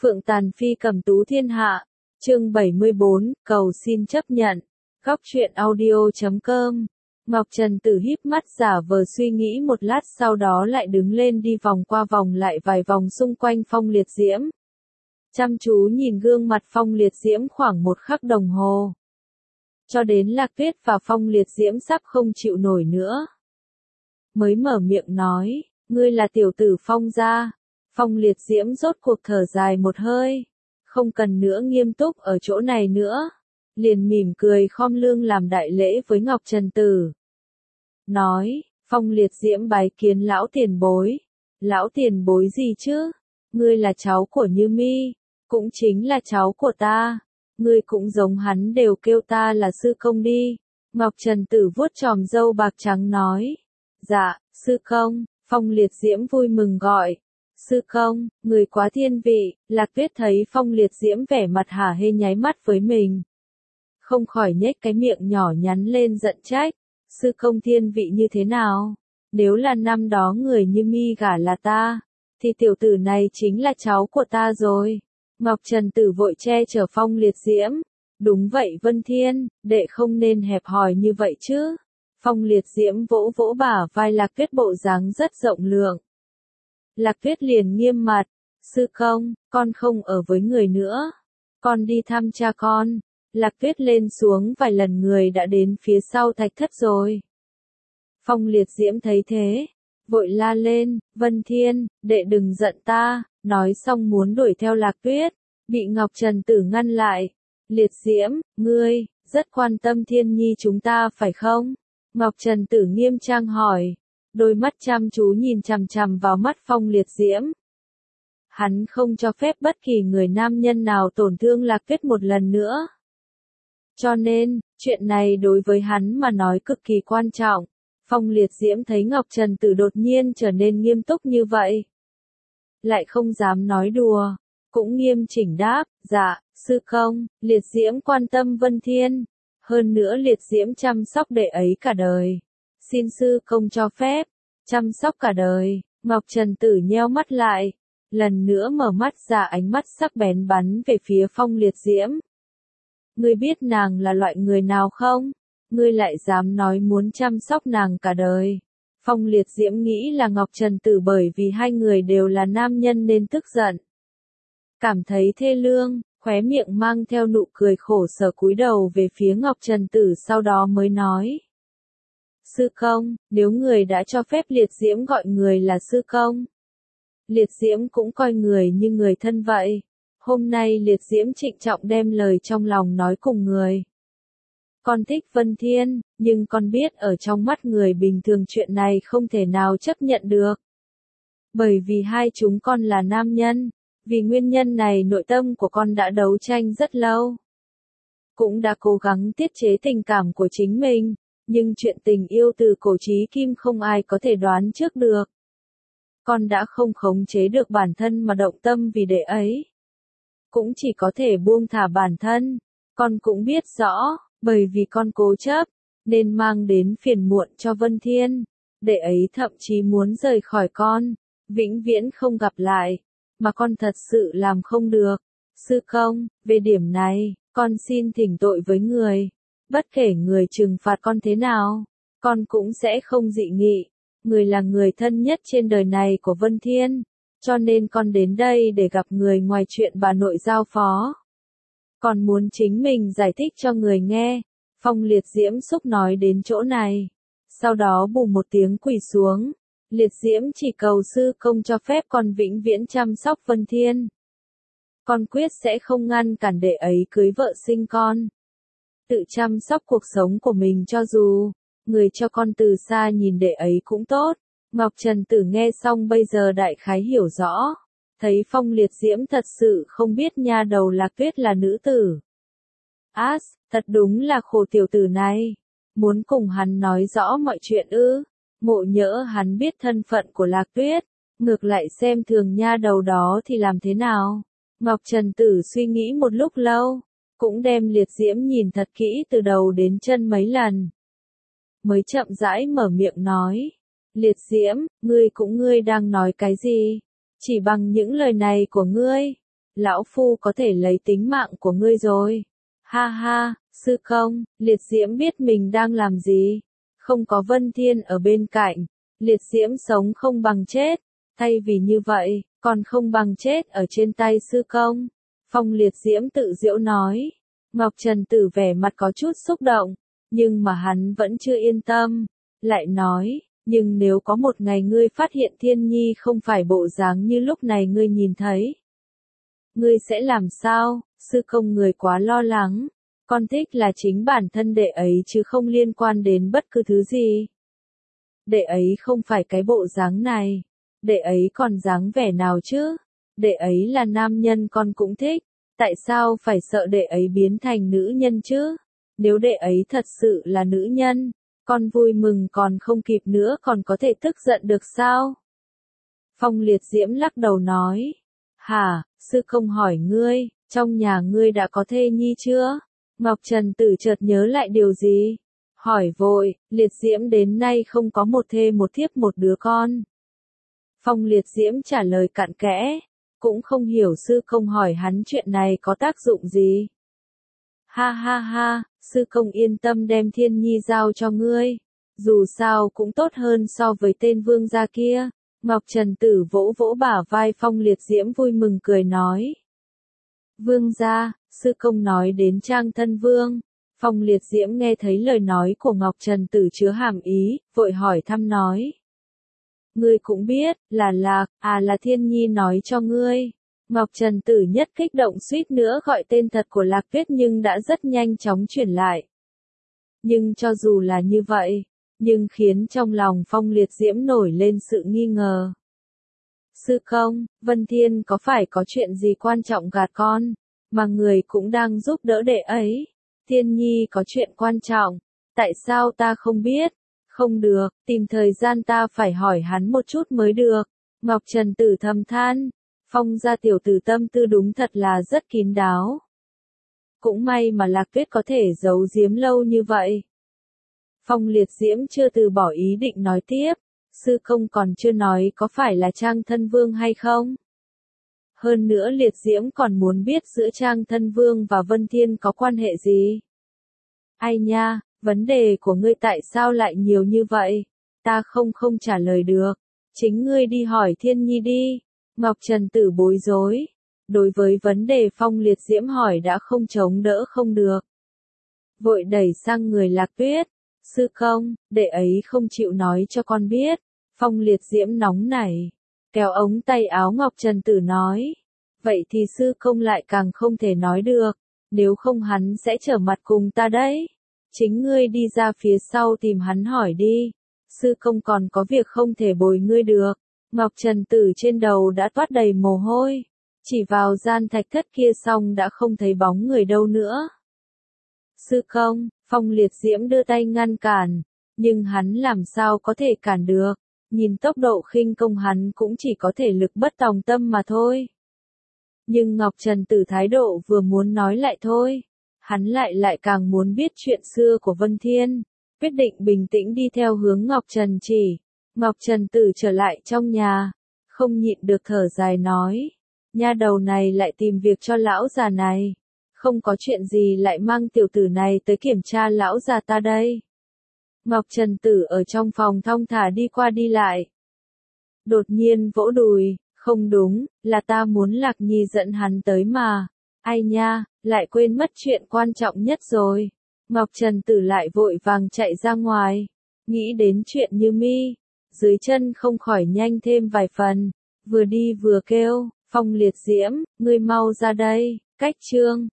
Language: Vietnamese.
Phượng Tàn Phi cầm tú thiên hạ, chương 74, cầu xin chấp nhận. Góc truyện audio.com. Ngọc Trần Tử híp mắt giả vờ suy nghĩ một lát, sau đó lại đứng lên đi vòng qua vòng lại vài vòng xung quanh Phong Liệt Diễm. Chăm chú nhìn gương mặt Phong Liệt Diễm khoảng một khắc đồng hồ. Cho đến Lạc Tuyết và Phong Liệt Diễm sắp không chịu nổi nữa. Mới mở miệng nói, ngươi là tiểu tử Phong gia. Phong Liệt Diễm rốt cuộc thở dài một hơi. Không cần nữa nghiêm túc ở chỗ này nữa. Liền mỉm cười khom lưng làm đại lễ với Ngọc Trần Tử. Nói, Phong Liệt Diễm bái kiến lão tiền bối. Lão tiền bối gì chứ? Ngươi là cháu của Như Mi, cũng chính là cháu của ta. Ngươi cũng giống hắn, đều kêu ta là sư công đi. Ngọc Trần Tử vuốt chòm râu bạc trắng nói. Dạ, sư công. Phong Liệt Diễm vui mừng gọi. Sư công, người quá thiên vị. Lạc Tuyết thấy Phong Liệt Diễm vẻ mặt hả hê nháy mắt với mình. Không khỏi nhếch cái miệng nhỏ nhắn lên giận trách. Sư công thiên vị như thế nào? Nếu là năm đó người Như Mi gả là ta, thì tiểu tử này chính là cháu của ta rồi. Ngọc Trần Tử vội che chở Phong Liệt Diễm. Đúng vậy Vân Thiên, đệ không nên hẹp hòi như vậy chứ. Phong Liệt Diễm vỗ vỗ bả vai Lạc Tuyết, bộ dáng rất rộng lượng. Lạc Tuyết liền nghiêm mặt. Sư công, con không ở với người nữa. Con đi thăm cha con. Lạc Tuyết lên xuống vài lần, người đã đến phía sau thạch thất rồi. Phong Liệt Diễm thấy thế, vội la lên, Vân Thiên, đệ đừng giận ta. Nói xong muốn đuổi theo Lạc Tuyết, bị Ngọc Trần Tử ngăn lại. Liệt Diễm, ngươi, rất quan tâm Thiên Nhi chúng ta phải không? Ngọc Trần Tử nghiêm trang hỏi, đôi mắt chăm chú nhìn chằm chằm vào mắt Phong Liệt Diễm. Hắn không cho phép bất kỳ người nam nhân nào tổn thương Lạc Tuyết một lần nữa. Cho nên, chuyện này đối với hắn mà nói cực kỳ quan trọng. Phong Liệt Diễm thấy Ngọc Trần Tử đột nhiên trở nên nghiêm túc như vậy, lại không dám nói đùa, cũng nghiêm chỉnh đáp, dạ, sư công. Liệt Diễm quan tâm Vân Thiên, hơn nữa Liệt Diễm chăm sóc đệ ấy cả đời. Xin sư công cho phép, chăm sóc cả đời. Ngọc Trần Tử nheo mắt lại, lần nữa mở mắt ra, ánh mắt sắc bén bắn về phía Phong Liệt Diễm. Ngươi biết nàng là loại người nào không? Ngươi lại dám nói muốn chăm sóc nàng cả đời. Phong Liệt Diễm nghĩ là Ngọc Trần Tử bởi vì hai người đều là nam nhân nên tức giận. Cảm thấy thê lương, khóe miệng mang theo nụ cười khổ sở cúi đầu về phía Ngọc Trần Tử, sau đó mới nói. Sư công, nếu người đã cho phép Liệt Diễm gọi người là sư công, Liệt Diễm cũng coi người như người thân vậy. Hôm nay Liệt Diễm trịnh trọng đem lời trong lòng nói cùng người. Con thích Vân Thiên, nhưng con biết ở trong mắt người bình thường chuyện này không thể nào chấp nhận được. Bởi vì hai chúng con là nam nhân, vì nguyên nhân này nội tâm của con đã đấu tranh rất lâu. Cũng đã cố gắng tiết chế tình cảm của chính mình, nhưng chuyện tình yêu từ cổ chí kim không ai có thể đoán trước được. Con đã không khống chế được bản thân mà động tâm vì đệ ấy. Cũng chỉ có thể buông thả bản thân. Con cũng biết rõ, bởi vì con cố chấp, nên mang đến phiền muộn cho Vân Thiên. Đệ ấy thậm chí muốn rời khỏi con, vĩnh viễn không gặp lại, mà con thật sự làm không được. Sư công, về điểm này, con xin thỉnh tội với người. Bất kể người trừng phạt con thế nào, con cũng sẽ không dị nghị. Người là người thân nhất trên đời này của Vân Thiên, cho nên con đến đây để gặp người ngoài chuyện bà nội giao phó. Còn muốn chính mình giải thích cho người nghe. Phong Liệt Diễm xúc nói đến chỗ này, sau đó bù một tiếng quỳ xuống. Liệt Diễm chỉ cầu sư công cho phép con vĩnh viễn chăm sóc Vân Thiên. Con quyết sẽ không ngăn cản đệ ấy cưới vợ sinh con. Tự chăm sóc cuộc sống của mình, cho dù người cho con từ xa nhìn đệ ấy cũng tốt. Ngọc Trần Tử nghe xong bây giờ đại khái hiểu rõ. Thấy Phong Liệt Diễm thật sự không biết nha đầu Lạc Tuyết là nữ tử. Thật đúng là khổ tiểu tử này. Muốn cùng hắn nói rõ mọi chuyện ư? Ngộ nhỡ hắn biết thân phận của Lạc Tuyết, ngược lại xem thường nha đầu đó thì làm thế nào? Ngọc Trần Tử suy nghĩ một lúc lâu, cũng đem Liệt Diễm nhìn thật kỹ từ đầu đến chân mấy lần. Mới chậm rãi mở miệng nói. Liệt Diễm, ngươi đang nói cái gì? Chỉ bằng những lời này của ngươi, lão phu có thể lấy tính mạng của ngươi rồi. Ha ha, sư công, liệt diễm biết mình đang làm gì. Không có Vân Thiên ở bên cạnh, liệt diễm sống không bằng chết. Thay vì như vậy, còn không bằng chết ở trên tay sư công. Phong liệt diễm tự giễu nói. Ngọc Trần Tử vẻ mặt có chút xúc động, nhưng mà hắn vẫn chưa yên tâm. Lại nói, nhưng nếu có một ngày ngươi phát hiện Thiên Nhi không phải bộ dáng như lúc này ngươi nhìn thấy, ngươi sẽ làm sao? Sư công người quá lo lắng. Con thích là chính bản thân đệ ấy chứ không liên quan đến bất cứ thứ gì. Đệ ấy không phải cái bộ dáng này. Đệ ấy còn dáng vẻ nào chứ? Đệ ấy là nam nhân con cũng thích. Tại sao phải sợ đệ ấy biến thành nữ nhân chứ? Nếu đệ ấy thật sự là nữ nhân, con vui mừng còn không kịp nữa còn có thể tức giận được sao? Phong liệt diễm lắc đầu nói. Hả, sư công hỏi ngươi, trong nhà ngươi đã có thê nhi chưa? Ngọc Trần Tử chợt nhớ lại điều gì? Hỏi vội, liệt diễm đến nay không có một thê một thiếp một đứa con. Phong liệt diễm trả lời cặn kẽ, cũng không hiểu sư công hỏi hắn chuyện này có tác dụng gì. Ha ha ha, sư công yên tâm đem Thiên Nhi giao cho ngươi. Dù sao cũng tốt hơn so với tên vương gia kia. Ngọc Trần Tử vỗ vỗ bả vai Phong liệt diễm vui mừng cười nói. Vương gia, sư công nói đến Trang Thân Vương. Phong liệt diễm nghe thấy lời nói của Ngọc Trần Tử chứa hàm ý, vội hỏi thăm nói. Ngươi cũng biết, là Lạc, là Thiên Nhi nói cho ngươi. Ngọc Trần Tử nhất kích động suýt nữa gọi tên thật của Lạc Tuyết nhưng đã rất nhanh chóng chuyển lại. Nhưng cho dù là như vậy, nhưng khiến trong lòng Phong liệt diễm nổi lên sự nghi ngờ. Sư công, Vân Thiên có phải có chuyện gì quan trọng gạt con, mà người cũng đang giúp đỡ đệ ấy? Thiên Nhi có chuyện quan trọng, tại sao ta không biết? Không được, tìm thời gian ta phải hỏi hắn một chút mới được. Ngọc Trần Tử thầm than, Phong gia tiểu tử tâm tư đúng thật là rất kín đáo. Cũng may mà Lạc Tuyết có thể giấu giếm lâu như vậy. Phong liệt diễm chưa từ bỏ ý định nói tiếp, sư công còn chưa nói có phải là Trang Thân Vương hay không? Hơn nữa liệt diễm còn muốn biết giữa Trang Thân Vương và Vân Thiên có quan hệ gì? Ai nha, vấn đề của ngươi tại sao lại nhiều như vậy? Ta không trả lời được. Chính ngươi đi hỏi Thiên Nhi đi. Ngọc Trần Tử bối rối. Đối với vấn đề Phong liệt diễm hỏi đã không chống đỡ không được. Vội đẩy sang người Lạc Tuyết. Sư công, đệ ấy không chịu nói cho con biết. Phong liệt diễm nóng nảy. Kéo ống tay áo Ngọc Trần Tử nói. Vậy thì sư công lại càng không thể nói được. Nếu không hắn sẽ trở mặt cùng ta đấy. Chính ngươi đi ra phía sau tìm hắn hỏi đi. Sư công còn có việc không thể bồi ngươi được. Ngọc Trần Tử trên đầu đã toát đầy mồ hôi. Chỉ vào gian thạch thất kia xong đã không thấy bóng người đâu nữa. Sư công, Phong liệt diễm đưa tay ngăn cản. Nhưng hắn làm sao có thể cản được. Nhìn tốc độ khinh công hắn cũng chỉ có thể lực bất tòng tâm mà thôi. Nhưng Ngọc Trần Tử thái độ vừa muốn nói lại thôi. Hắn lại càng muốn biết chuyện xưa của Vân Thiên. Quyết định bình tĩnh đi theo hướng Ngọc Trần chỉ. Ngọc Trần Tử trở lại trong nhà. Không nhịn được thở dài nói. Nha đầu này lại tìm việc cho lão già này. Không có chuyện gì lại mang tiểu tử này tới kiểm tra lão già ta đây. Ngọc Trần Tử ở trong phòng thong thả đi qua đi lại. Đột nhiên vỗ đùi. Không đúng, là ta muốn Lạc Nhi dẫn hắn tới mà. Ai nha, lại quên mất chuyện quan trọng nhất rồi. Ngọc Trần Tử lại vội vàng chạy ra ngoài. Nghĩ đến chuyện Như Mi. Dưới chân không khỏi nhanh thêm vài phần. Vừa đi vừa kêu, Phong liệt diễm, ngươi mau ra đây. Cách chương